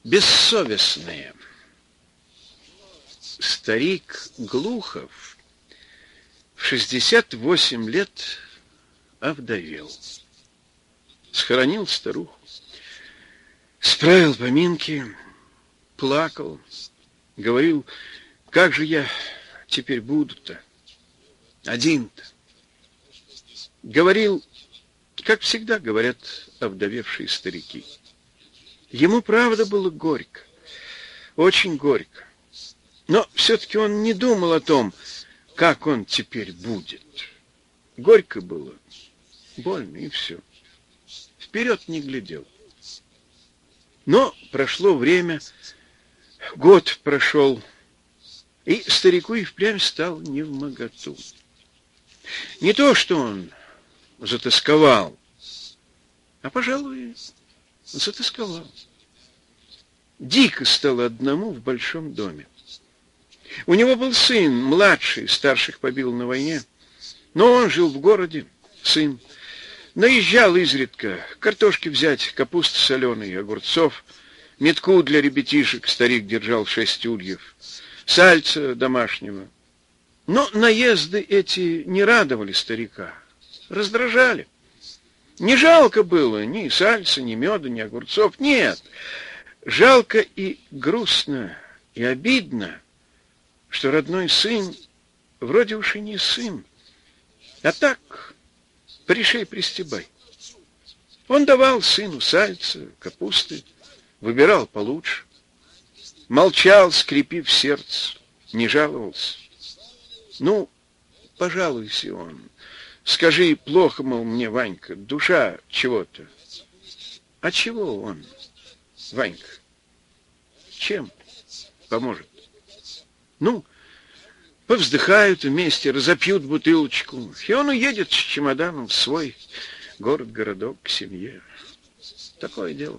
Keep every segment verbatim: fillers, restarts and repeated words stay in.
бессовестные. Старик Глухов в шестьдесят восемь лет овдовел. Схоронил старуху, справил поминки, плакал, говорил, как же я теперь буду-то, один-то. Говорил, как всегда говорят овдовевшие старики. Ему, правда, было горько, очень горько. Но все-таки он не думал о том, как он теперь будет. Горько было, больно, и все. Вперед не глядел. Но прошло время, год прошел, и старику и впрямь стал невмоготу. Не то, что он затосковал, а, пожалуй, затосковал. Дико стало одному в большом доме. У него был сын, младший, старших побил на войне, но он жил в городе, сын. Наезжал изредка, картошки взять, капусты соленой, огурцов, метку для ребятишек старик держал шесть ульев, сальца домашнего. Но наезды эти не радовали старика, раздражали. Не жалко было ни сальца, ни меда, ни огурцов, нет. Жалко и грустно, и обидно, что родной сын вроде уж и не сын, а так, пришей-пристебай. Он давал сыну сальца, капусты, выбирал получше, молчал, скрипив сердце, не жаловался. Ну, пожалуйся он, скажи, плохо, мол, мне, Ванька, душа чего-то. А чего он, Ванька? Чем поможет? Ну, повздыхают вместе, разопьют бутылочку, и он уедет с чемоданом в свой город-городок к семье. Такое дело.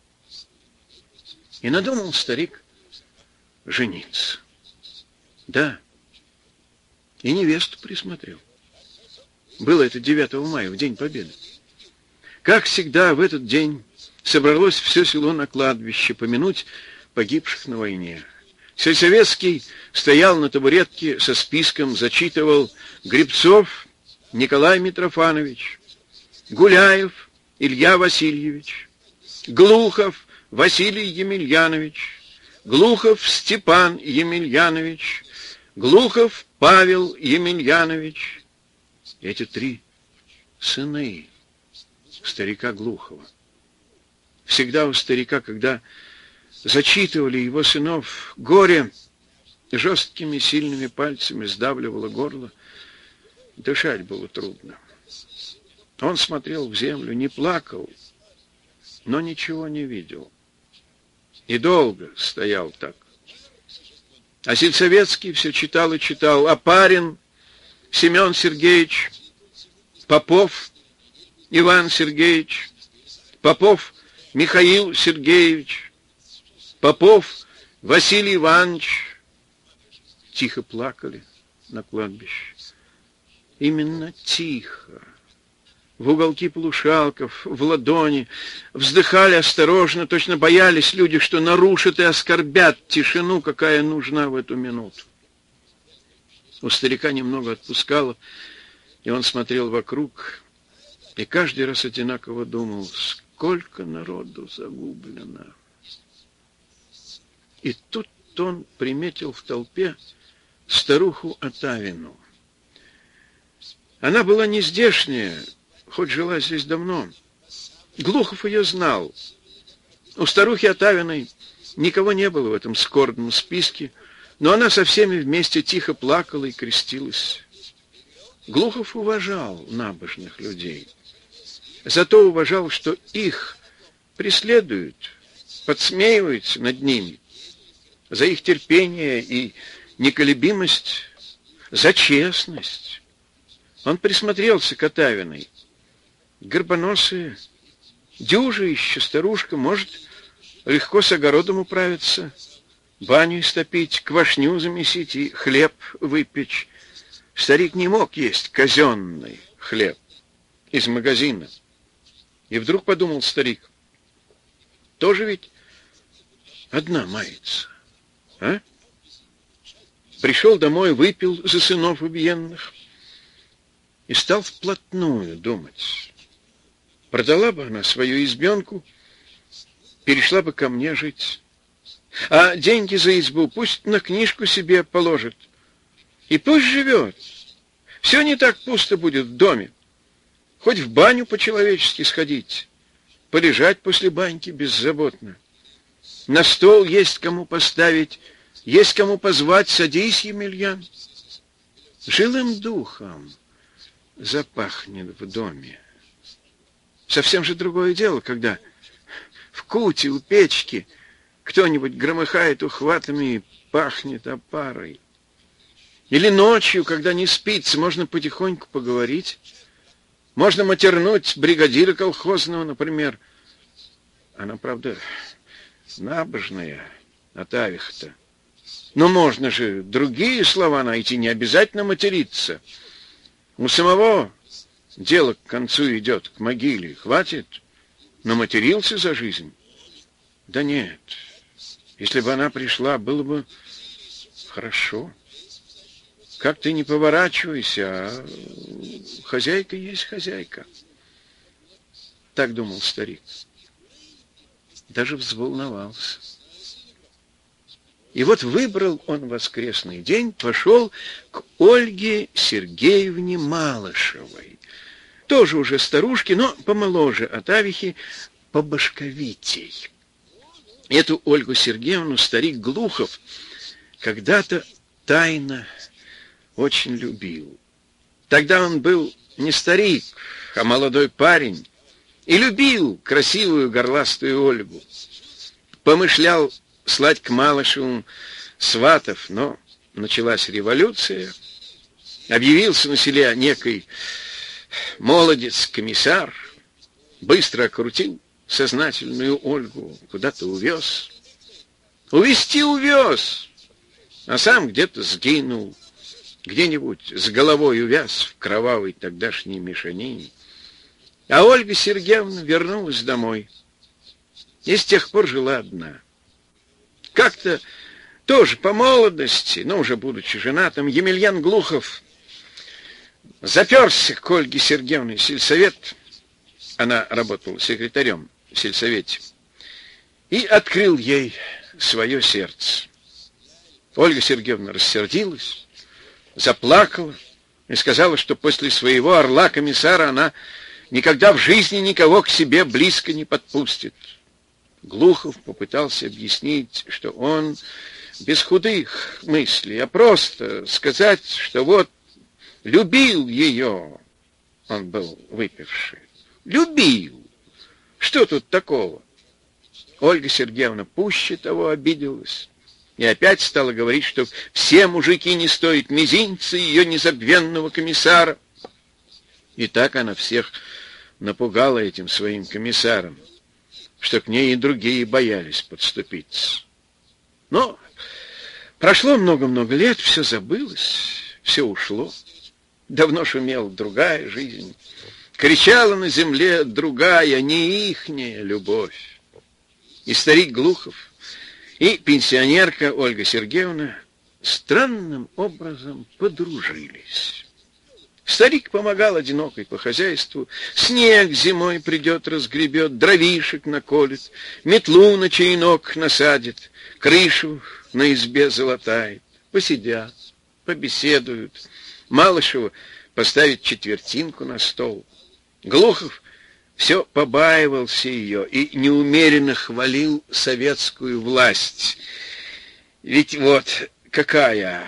И надумал старик жениться. Да, и невесту присмотрел. Было это девятого мая, в День Победы. Как всегда, в этот день собралось все село на кладбище помянуть погибших на войне. Сельсоветский стоял на табуретке со списком, зачитывал: Гребцов Николай Митрофанович, Гуляев Илья Васильевич, Глухов Василий Емельянович, Глухов Степан Емельянович, Глухов Павел Емельянович. Эти три сыны старика Глухова. Всегда у старика, когда зачитывали его сынов, горе жесткими сильными пальцами сдавливало горло, дышать было трудно. Он смотрел в землю, не плакал, но ничего не видел. И долго стоял так. А Сельсоветский все читал и читал. Опарин Семен Сергеевич, Попов Иван Сергеевич, Попов Михаил Сергеевич, Попов Василий Иванович. Тихо плакали на кладбище. Именно тихо. В уголки полушалков, в ладони, вздыхали осторожно, точно боялись люди, что нарушат и оскорбят тишину, какая нужна в эту минуту. У старика немного отпускало, и он смотрел вокруг, и каждый раз одинаково думал, сколько народу загублено. И тут он приметил в толпе старуху Отавину. Она была не здешняя, хоть жила здесь давно. Глухов ее знал. У старухи Отавиной никого не было в этом скорбном списке, но она со всеми вместе тихо плакала и крестилась. Глухов уважал набожных людей. Зато уважал, что их преследуют, подсмеиваются над ними за их терпение и неколебимость, за честность. Он присмотрелся к Отавиной. Горбоносая, дюжа еще старушка, может легко с огородом управиться, баню истопить, квашню замесить и хлеб выпечь. Старик не мог есть казенный хлеб из магазина. И вдруг подумал старик, тоже ведь одна мается, а? Пришел домой, выпил за сынов убиенных и стал вплотную думать. Продала бы она свою избенку, перешла бы ко мне жить. А деньги за избу пусть на книжку себе положит. И пусть живет. Все не так пусто будет в доме. Хоть в баню по-человечески сходить, полежать после баньки беззаботно. На стол есть кому поставить, есть кому позвать. Садись, Емельян. Жилым духом запахнет в доме. Совсем же другое дело, когда в куте у печки кто-нибудь громыхает ухватами и пахнет опарой. Или ночью, когда не спится, можно потихоньку поговорить. Можно матернуть бригадира колхозного, например. Она, правда, набожная, Атавиха-то. Но можно же другие слова найти, не обязательно материться. У самого дело к концу идет, к могиле. Хватит? Наматерился за жизнь? Да нет. Если бы она пришла, было бы хорошо. Как ты не поворачивайся, а хозяйка есть хозяйка. Так думал старик. Даже взволновался. И вот выбрал он воскресный день, пошел к Ольге Сергеевне Малышевой. Тоже уже старушки, но помоложе Атавихи, побашковитей. Эту Ольгу Сергеевну старик Глухов когда-то тайно очень любил. Тогда он был не старик, а молодой парень, и любил красивую горластую Ольгу. Помышлял слать к Малышевым сватов, но началась революция. Объявился на селе некий молодец-комиссар, быстро окрутил сознательную Ольгу, куда-то увез. Увезти увез, а сам где-то сгинул, где-нибудь с головой увяз в кровавой тогдашней мешанине. А Ольга Сергеевна вернулась домой и с тех пор жила одна. Как-то тоже по молодости, но уже будучи женатым, Емельян Глухов заперся к Ольге Сергеевне в сельсовет, она работала секретарем в сельсовете, и открыл ей свое сердце. Ольга Сергеевна рассердилась, заплакала и сказала, что после своего орла-комиссара она никогда в жизни никого к себе близко не подпустит. Глухов попытался объяснить, что он без худых мыслей, а просто сказать, что вот любил ее. Он был выпивший. Любил. Что тут такого? Ольга Сергеевна пуще того обиделась и опять стала говорить, что все мужики не стоят мизинца ее незабвенного комиссара. И так она всех напугала этим своим комиссаром, что к ней и другие боялись подступиться. Но прошло много-много лет, все забылось, все ушло. Давно шумела другая жизнь. Кричала на земле другая, не ихняя любовь. И старик Глухов, и пенсионерка Ольга Сергеевна странным образом подружились. Старик помогал одинокой по хозяйству, снег зимой придет, разгребет, дровишек наколет, метлу на чаинок насадит, крышу на избе золотает. Посидят, побеседуют. Малышева поставит четвертинку на стол. Глухов все побаивался ее и неумеренно хвалил советскую власть. Ведь вот какая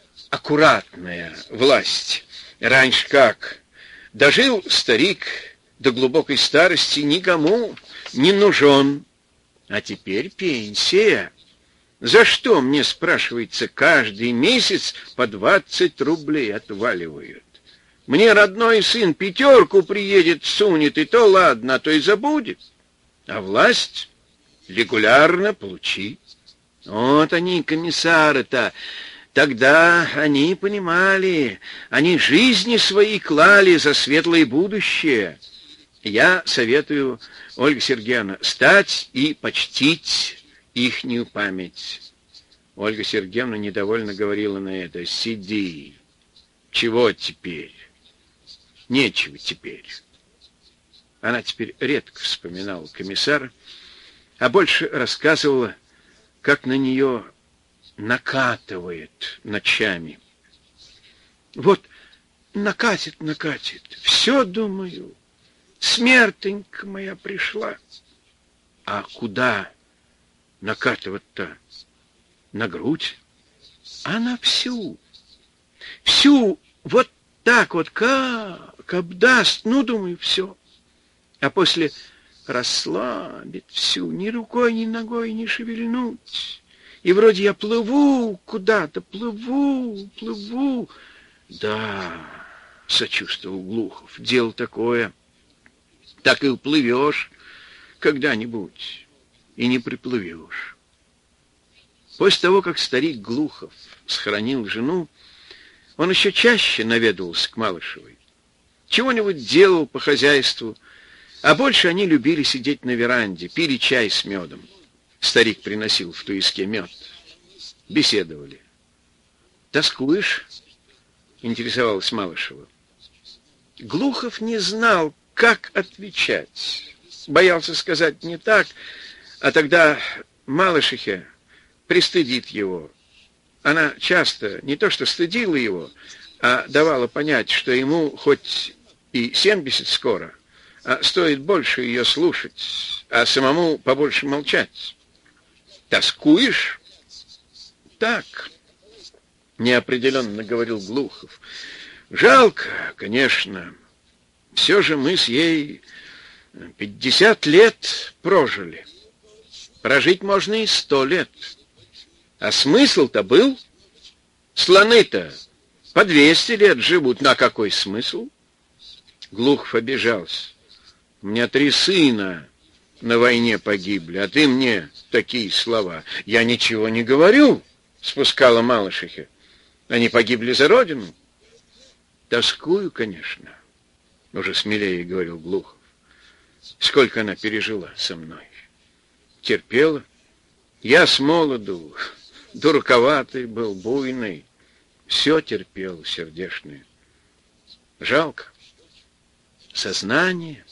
аккуратная власть. Раньше как? Дожил старик до глубокой старости, никому не нужен. А теперь пенсия. За что мне, спрашивается, каждый месяц по двадцать рублей отваливают? Мне родной сын пятерку приедет, сунет, и то ладно, а то и забудет. А власть регулярно получи. Вот они, комиссары-то, тогда они понимали, они жизни свои клали за светлое будущее. Я советую, Ольга Сергеевна, стать и почтить ихнюю память. Ольга Сергеевна недовольно говорила на это: «Сиди. Чего теперь? Нечего теперь». Она теперь редко вспоминала комиссара, а больше рассказывала, как на нее накатывает ночами. Вот накатит, накатит. Все, думаю, смертенька моя пришла. А куда накатывать-то? На грудь? А на всю. Всю вот так вот, как обдаст. Ну, думаю, все. А после расслабит всю. Ни рукой, ни ногой не шевельнуть. И вроде я плыву куда-то, плыву, плыву. Да, сочувствовал Глухов, дело такое. Так и уплывешь когда-нибудь, и не приплывешь. После того, как старик Глухов схоронил жену, он еще чаще наведывался к Малышевой. Чего-нибудь делал по хозяйству, а больше они любили сидеть на веранде, пили чай с медом. Старик приносил в туиске мед. Беседовали. «Тоскуешь?» — интересовалась Малышева. Глухов не знал, как отвечать. Боялся сказать не так, а тогда Малышихе пристыдит его. Она часто не то что стыдила его, а давала понять, что ему хоть и семьдесят скоро, а стоит больше ее слушать, а самому побольше молчать. «Тоскуешь?» «Так», — неопределенно говорил Глухов. «Жалко, конечно. Все же мы с ей пятьдесят лет прожили. Прожить можно и сто лет. А смысл-то был? Слоны-то по двести лет живут. На какой смысл?» Глухов обижался. «У меня три сына на войне погибли, а ты мне такие слова». «Я ничего не говорю», — спускала Малышихе. «Они погибли за родину». «Тоскую, конечно», — уже смелее говорил Глухов. «Сколько она пережила со мной. Терпела. Я с молоду, дураковатый был, буйный. Все терпел, сердечное. Жалко. Сознание.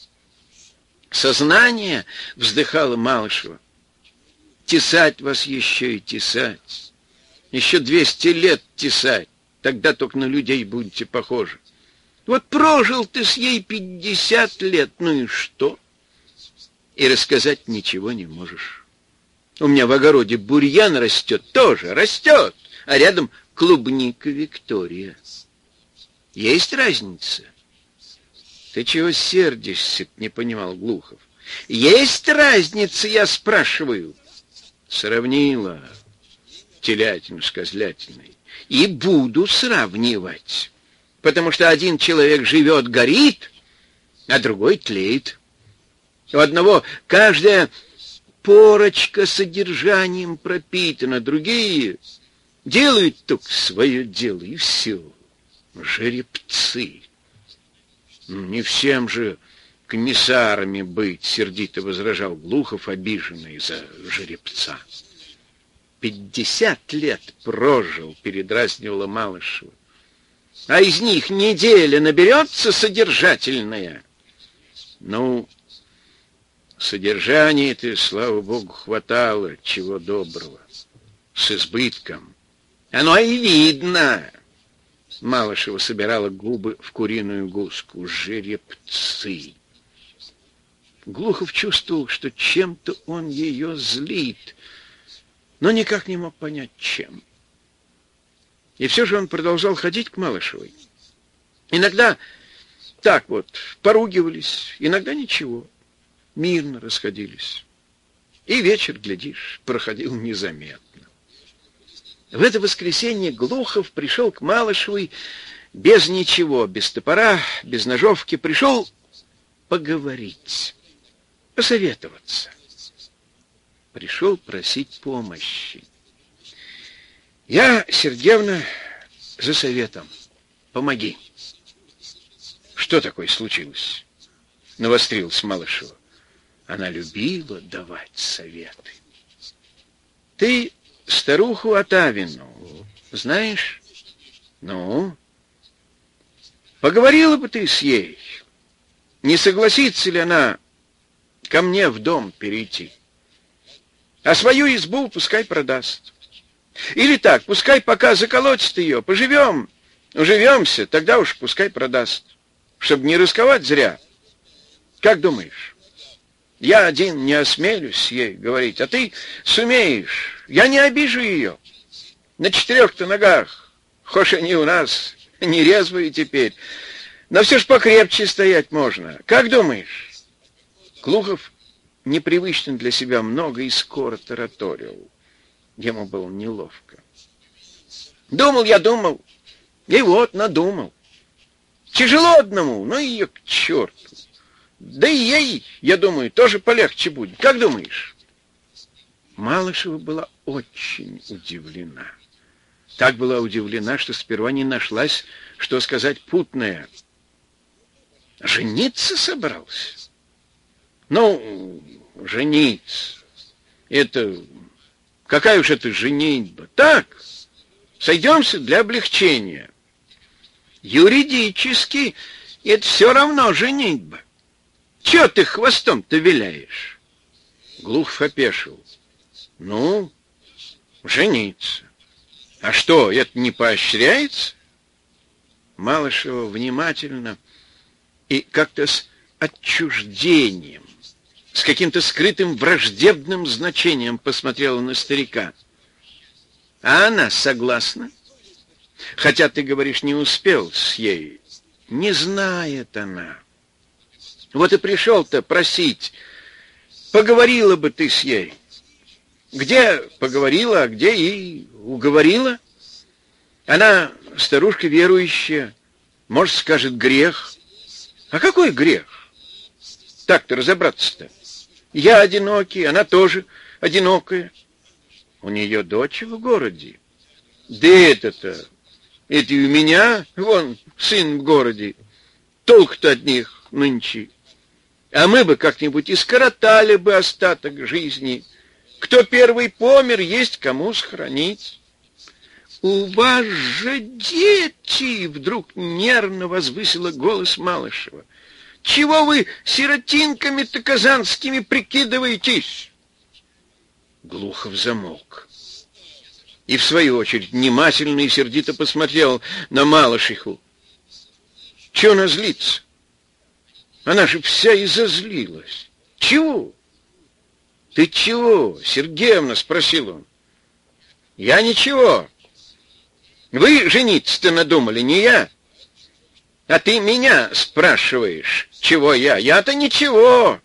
Сознание», — вздыхала Малышева. «Тесать вас еще и тесать. Еще двести лет тесать. Тогда только на людей будете похожи. Вот прожил ты с ей пятьдесят лет, ну и что? И рассказать ничего не можешь. У меня в огороде бурьян растет, тоже растет, а рядом клубника Виктория. Есть разница?» «Ты чего сердишься?» — не понимал Глухов. «Есть разница, я спрашиваю». Сравнила телятину с козлятиной. И буду сравнивать, потому что один человек живет, горит, а другой тлеет. У одного каждая порочка содержанием пропитана, другие делают только свое дело, и все. Жеребцы. «Не всем же комиссарами быть», — сердито возражал Глухов, обиженный за жеребца. «Пятьдесят лет прожил», — передразнивала Малышева. «А из них неделя наберется содержательная». «Ну, содержания-то, слава богу, хватало, чего доброго, с избытком. Оно и видно». Малышева собирала губы в куриную гуску. «Жеребцы». Глухов чувствовал, что чем-то он ее злит, но никак не мог понять, чем. И все же он продолжал ходить к Малышевой. Иногда так вот поругивались, иногда ничего, мирно расходились. И вечер, глядишь, проходил незаметно. В это воскресенье Глухов пришел к Малышевой без ничего, без топора, без ножовки. Пришел поговорить, посоветоваться. Пришел просить помощи. «Я, Сергеевна, за советом. Помоги». «Что такое случилось?» — навострилась Малышева. Она любила давать советы. Ты старуху Отавину знаешь? Ну? Поговорила бы ты с ей. Не согласится ли она ко мне в дом перейти? А свою избу пускай продаст. Или так, пускай пока заколотит ее, поживем, уживемся, тогда уж пускай продаст, чтобы не рисковать зря. Как думаешь? Я один не осмелюсь ей говорить, а ты сумеешь. Я не обижу ее. На четырех-то ногах, хошь они у нас не резвые теперь, но все ж покрепче стоять можно. Как думаешь? Глухов непривычно для себя много и скоро тараторил. Ему было неловко. Думал я, думал, и вот надумал. Тяжело одному, но ее к черту. Да и ей, я думаю, тоже полегче будет. Как думаешь? Малышева была очень удивлена. Так была удивлена, что сперва не нашлась, что сказать путное. Жениться собрался? Ну, жениться. Это... Какая уж это женитьба? Так, сойдемся для облегчения. Юридически это все равно женитьба. Чего ты хвостом-то виляешь? Глухов опешил. Ну, жениться. А что, это не поощряется? Малышева внимательно и как-то с отчуждением, с каким-то скрытым враждебным значением посмотрела на старика. А она согласна? Хотя ты говоришь, не успел с ей. Не знает она. Вот и пришел-то просить. Поговорила бы ты с ей. Где поговорила, а где и уговорила? Она старушка верующая. Может, скажет грех. А какой грех? Так-то разобраться-то. Я одинокий, она тоже одинокая. У нее дочь в городе. Да это-то, это и у меня, вон, сын в городе. Толк-то от них нынче. А мы бы как-нибудь и скоротали бы остаток жизни. Кто первый помер, есть кому сохранить. У вас же дети! Вдруг нервно возвысила голос Малышева. Чего вы сиротинками-то казанскими прикидываетесь? Глухов замолк. И в свою очередь внимательно и сердито посмотрел на Малышиху. Чего она злится? Она же вся и зазлилась. Чего? Ты чего, Сергеевна? Спросил он. Я ничего. Вы жениться-то надумали, не я. А ты меня спрашиваешь, чего я? Я-то ничего.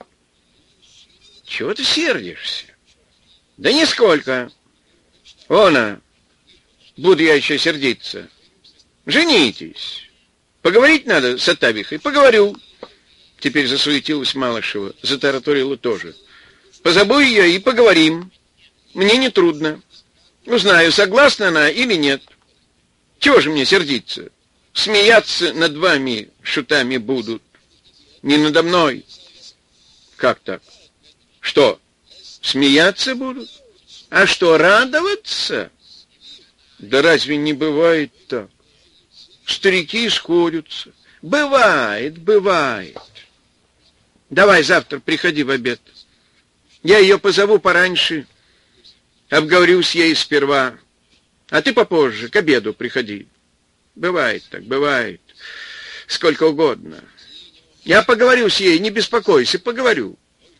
Чего ты сердишься? Да нисколько. Она, буду я еще сердиться. Женитесь. Поговорить надо с Отавихой. Поговорю. Теперь засуетилась Малышева, затараторила тоже. Позову ее и поговорим. Мне не трудно. Узнаю, согласна она или нет. Чего же мне сердиться? Смеяться над вами шутами будут. Не надо мной. Как так? Что, смеяться будут? А что, радоваться? Да разве не бывает так? Старики сходятся. Бывает, бывает. Давай завтра приходи в обед. Я ее позову пораньше. Обговорю с ей сперва. А ты попозже, к обеду приходи. Бывает так, бывает. Сколько угодно. Я поговорю с ей, не беспокойся, поговорю.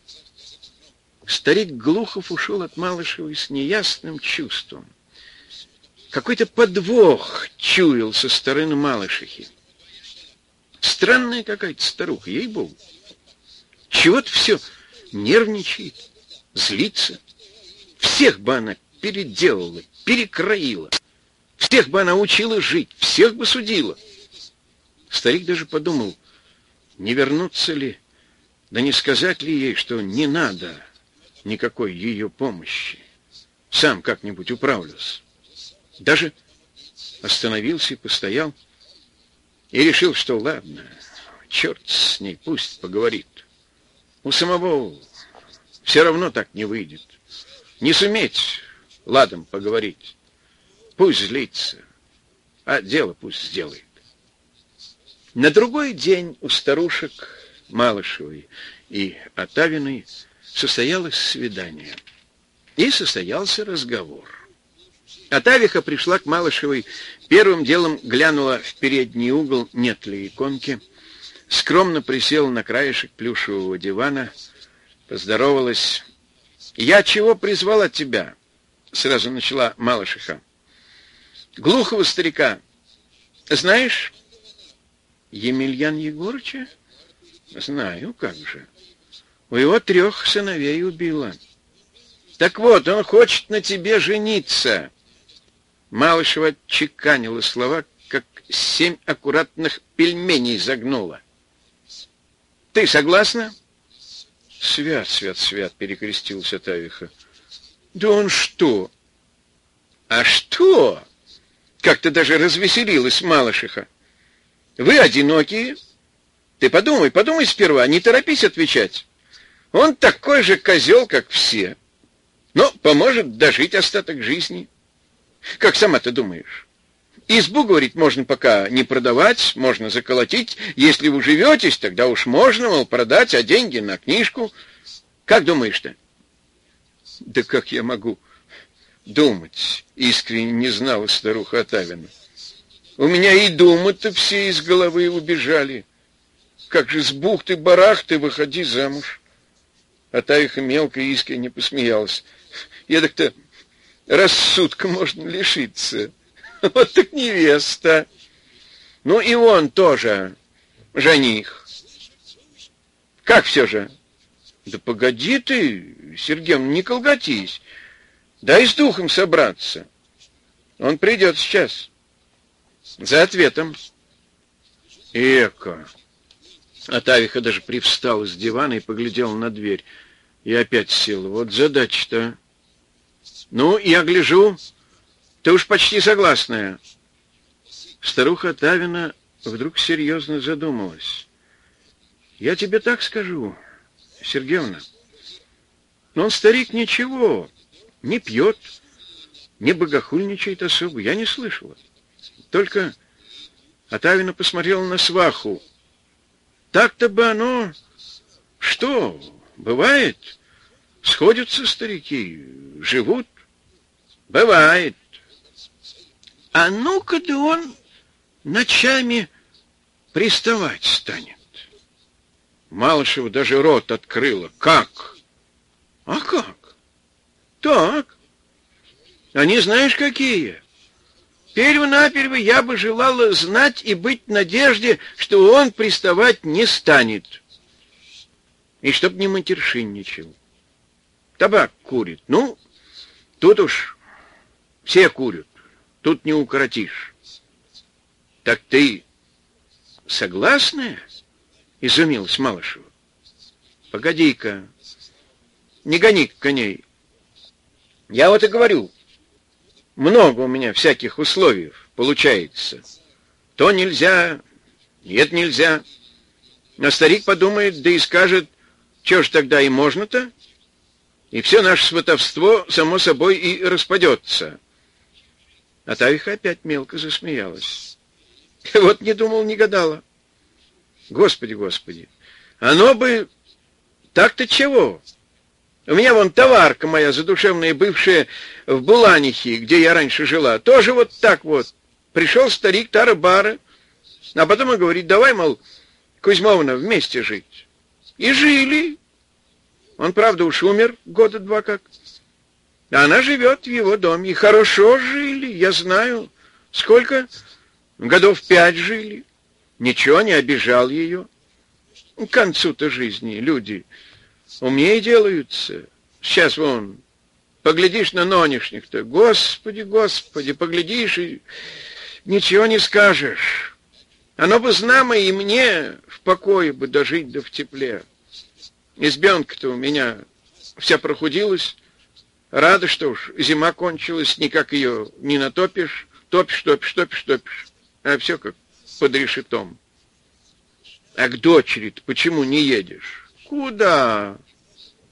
Старик Глухов ушел от Малышевой с неясным чувством. Какой-то подвох чуял со стороны Малышихи. Странная какая-то старуха, ей-богу. Чего-то все нервничает, злится. Всех бы она переделала, перекроила. Всех бы она учила жить, всех бы судила. Старик даже подумал, не вернуться ли, да не сказать ли ей, что не надо никакой ее помощи. Сам как-нибудь управлюсь. Даже остановился и постоял, и решил, что ладно, черт с ней, пусть поговорит. У самого все равно так не выйдет. Не суметь ладом поговорить. Пусть злится, а дело пусть сделает. На другой день у старушек Малышевой и Отавиной состоялось свидание. И состоялся разговор. Отавиха пришла к Малышевой, первым делом глянула в передний угол, нет ли иконки, скромно присела на краешек плюшевого дивана, поздоровалась. «Я чего призвала тебя?» — сразу начала Малышеха. «Глухого старика. Знаешь?» «Емельян Егорыча?» «Знаю, как же. У его трех сыновей убила. Так вот, он хочет на тебе жениться». Малышева чеканила слова, как семь аккуратных пельменей загнула. «Ты согласна?» «Свят, свят, свят», — перекрестилась Отавиха. «Да он что?» «А что?» — как-то даже развеселилась Малышеха. «Вы одинокие. Ты подумай, подумай сперва, не торопись отвечать. Он такой же козел, как все, но поможет дожить остаток жизни. Как сама ты думаешь? Избу, говорит, можно пока не продавать, можно заколотить. Если вы живетесь, тогда уж можно, мол, продать, а деньги на книжку. Как думаешь-то?» «Да как я могу думать?» — искренне не знала старуха Отавина. «У меня и думы-то все из головы убежали. Как же с бухты-барахты выходи замуж». Отавиха мелко и искренне посмеялась. «Я так-то рассудка можно лишиться. Вот так невеста. Ну и он тоже жених. Как все же?» «Да погоди ты, Сергеевна, не колготись. Дай с духом собраться. Он придет сейчас. За ответом». «Эка!» Отавиха даже привстала с дивана и поглядела на дверь. И опять села. «Вот задача-то. Ну, я гляжу, ты уж почти согласная». Старуха Отавина вдруг серьезно задумалась. «Я тебе так скажу, Сергеевна, но он, старик, ничего, не пьет, не богохульничает особо, я не слышала. Только...» Отавина посмотрела на сваху. «Так-то бы оно... Что, бывает? Сходятся старики, живут. Бывает. А ну-ка да он ночами приставать станет». Малышева даже рот открыла. «Как?» «А как?» «Так. Они знаешь какие? Перво-наперво я бы желала знать и быть в надежде, что он приставать не станет. И чтоб не матершинничал. Табак курит. Ну, тут уж все курят. Тут не укоротишь». «Так ты согласная?» — изумилась Малышева. «Погоди-ка, не гони коней. Я вот и говорю, много у меня всяких условий получается. То нельзя, нет нельзя. А старик подумает, да и скажет, что ж тогда и можно-то? И все наше сватовство само собой и распадется». Отавиха опять мелко засмеялась. «Вот не думал, не гадала. Господи, Господи, оно бы так-то чего? У меня вон товарка моя задушевная бывшая в Буланихе, где я раньше жила, тоже вот так вот. Пришел старик тара-бара, а потом и говорит, давай, мол, Кузьмовна, вместе жить. И жили. Он, правда, уж умер года два как. А она живет в его доме. И хорошо жили, я знаю. Сколько? Годов пять жили. Ничего не обижал ее. К концу-то жизни люди умнее делаются. Сейчас вон, поглядишь на нонешних-то, Господи, Господи, поглядишь и ничего не скажешь. Оно бы знамо и мне в покое бы дожить, да в тепле. Избенка-то у меня вся прохудилась. Рада, что уж зима кончилась, никак ее не натопишь. Топишь, топишь, топишь, топишь. А все как под решетом. А к дочери-то почему не едешь? Куда?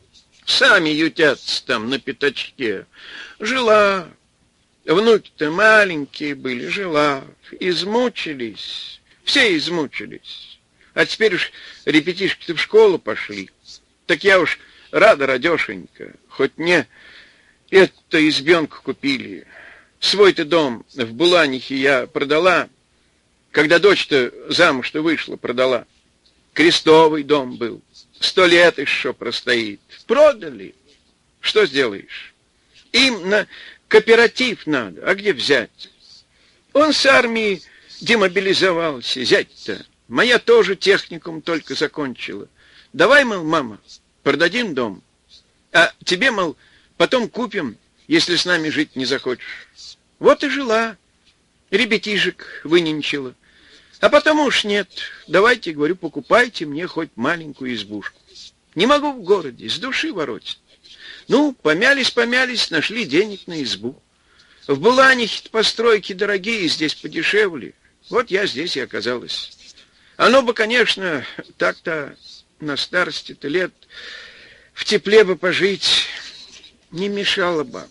Сами ютятся там на пятачке. Жила. Внуки-то маленькие были, жила. Измучились. Все измучились. А теперь уж ребятишки-то в школу пошли. Так я уж рада, радешенька. Хоть мне эту избенку купили. Свой-то дом в Буланихе я продала. Когда дочь-то замуж-то вышла, продала. Крестовый дом был. Сто лет еще простоит. Продали. Что сделаешь? Им на кооператив надо. А где взять? Он с армии демобилизовался. Зять-то. Моя тоже техникум только закончила. Давай, мол, мама, продадим дом. А тебе, мол, потом купим, если с нами жить не захочешь. Вот и жила. Ребятишек выненчила. А потом уж нет. Давайте, говорю, покупайте мне хоть маленькую избушку. Не могу в городе, с души воротить. Ну, помялись-помялись, нашли денег на избу. В Буланихе постройки дорогие, здесь подешевле. Вот я здесь и оказалась. Оно бы, конечно, так-то на старости-то лет в тепле бы пожить не мешало бы.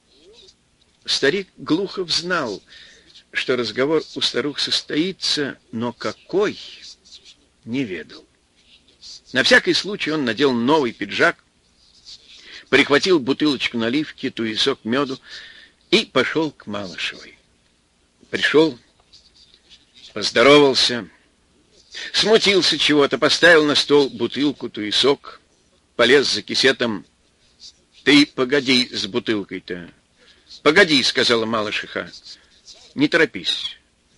Старик Глухов знал, что разговор у старух состоится, но какой — не ведал. На всякий случай он надел новый пиджак, прихватил бутылочку наливки, туесок меду и пошел к Малышевой. Пришел, поздоровался, смутился чего-то, поставил на стол бутылку, туесок, полез за кисетом. «Ты погоди с бутылкой-то». «Погоди», — сказала Малышиха. «Не торопись».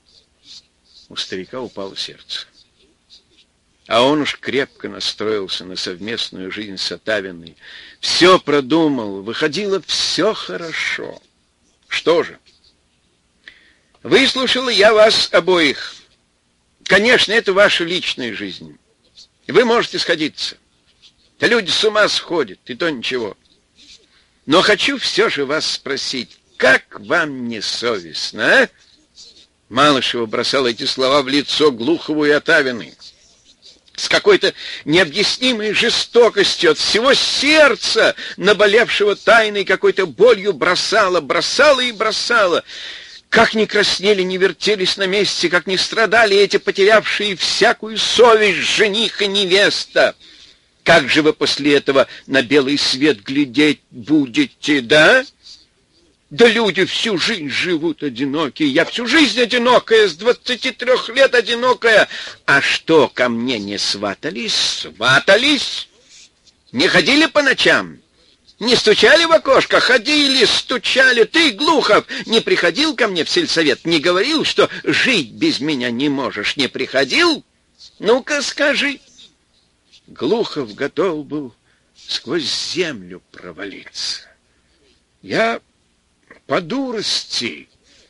У старика упало сердце. А он уж крепко настроился на совместную жизнь с Отавиной. Все продумал, выходило все хорошо. Что же? Выслушала я вас обоих. Конечно, это ваша личная жизнь. Вы можете сходиться. Да люди с ума сходят, и то ничего. Но хочу все же вас спросить, как вам не совестно, а? Малышева бросала эти слова в лицо Глухову и Отавиной. С какой-то необъяснимой жестокостью от всего сердца, наболевшего тайной какой-то болью, бросала, бросала и бросала. Как ни краснели, ни вертелись на месте, как ни страдали эти потерявшие всякую совесть жених и невеста. Как же вы после этого на белый свет глядеть будете, да? Да люди всю жизнь живут одинокие. Я всю жизнь одинокая, с двадцати трех лет одинокая. А что, ко мне не сватались? Сватались? Не ходили по ночам? Не стучали в окошко? Ходили, стучали. Ты, Глухов, не приходил ко мне в сельсовет? Не говорил, что жить без меня не можешь? Не приходил? Ну-ка, скажи. Глухов готов был сквозь землю провалиться. Я по дурости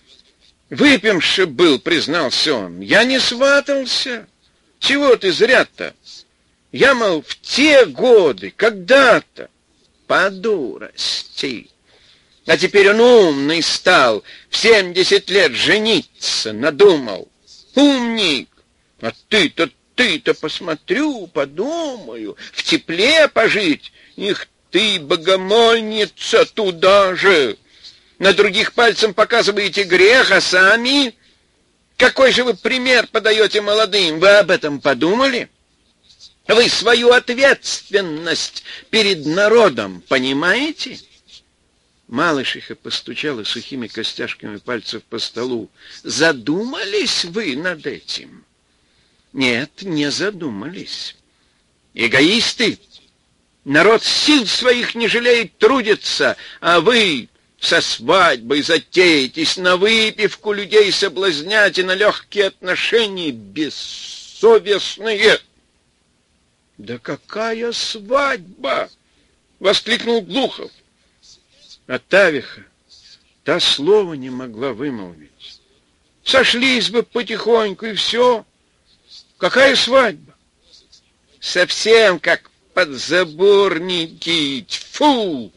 выпивши был, признался он. Я не сватался. Чего ты зря-то? Я, мол, в те годы, когда-то, по дурости. А теперь он умный стал, в семьдесят лет жениться надумал. Умник! А ты-то, ты-то посмотрю, подумаю, в тепле пожить. Их ты, богомольница, туда же. На других пальцем показываете грех, а сами... Какой же вы пример подаете молодым? Вы об этом подумали? Вы свою ответственность перед народом понимаете? Малышиха постучала сухими костяшками пальцев по столу. Задумались вы над этим? Нет, не задумались. Эгоисты! Народ сил своих не жалеет, трудится, а вы... со свадьбой затеетесь, на выпивку людей соблазнять и на легкие отношения бессовестные. — Да какая свадьба! — воскликнул Глухов. Отавиха та слова не могла вымолвить. Сошлись бы потихоньку, и все. Какая свадьба? Совсем как подзаборники. Тьфу!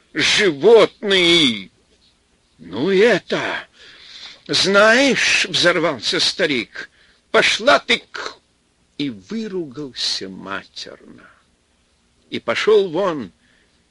Животные! Ну это... Знаешь, взорвался старик, пошла ты к... И выругался матерно. И пошел вон,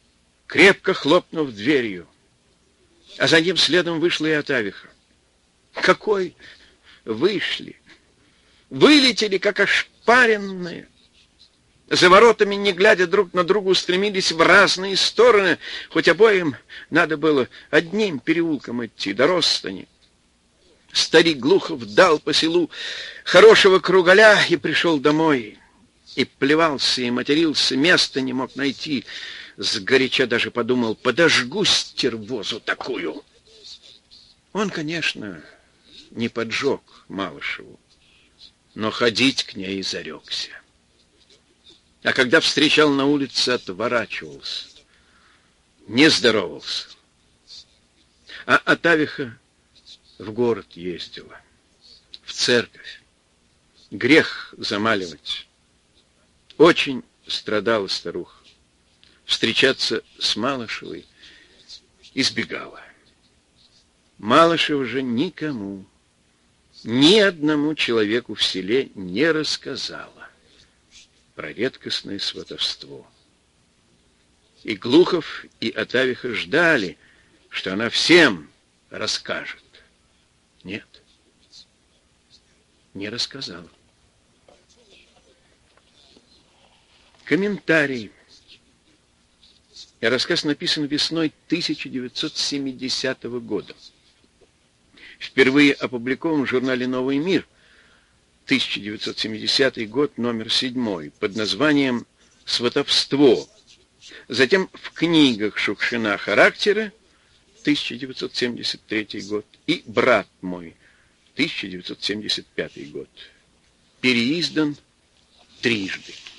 крепко хлопнув дверью, а за ним следом вышла и Атавиха. Какой вышли! Вылетели, как ошпаренные. За воротами, не глядя друг на друга, устремились в разные стороны, хоть обоим надо было одним переулком идти до Ростани. Старик Глухов дал по селу хорошего кругаля и пришел домой. И плевался, и матерился, места не мог найти. Сгоряча даже подумал: подожгу стервозу такую. Он, конечно, не поджег Малышеву, но ходить к ней зарекся. А когда встречал на улице, отворачивался, не здоровался. А Атавиха в город ездила, в церковь, грех замаливать. Очень страдала старуха. Встречаться с Малышевой избегала. Малышева же никому, ни одному человеку в селе не рассказала про редкостное сватовство. И Глухов, и Атавиха ждали, что она всем расскажет. Нет, не рассказала. Комментарий. Рассказ написан весной тысяча девятьсот семидесятого года. Впервые опубликован в журнале «Новый мир», тысяча девятьсот семидесятый год, номер седьмой, под названием «Сватовство». Затем в книгах Шукшина «Характеры», тысяча девятьсот семьдесят третий год, и «Брат мой», тысяча девятьсот семьдесят пятый год. Переиздан трижды.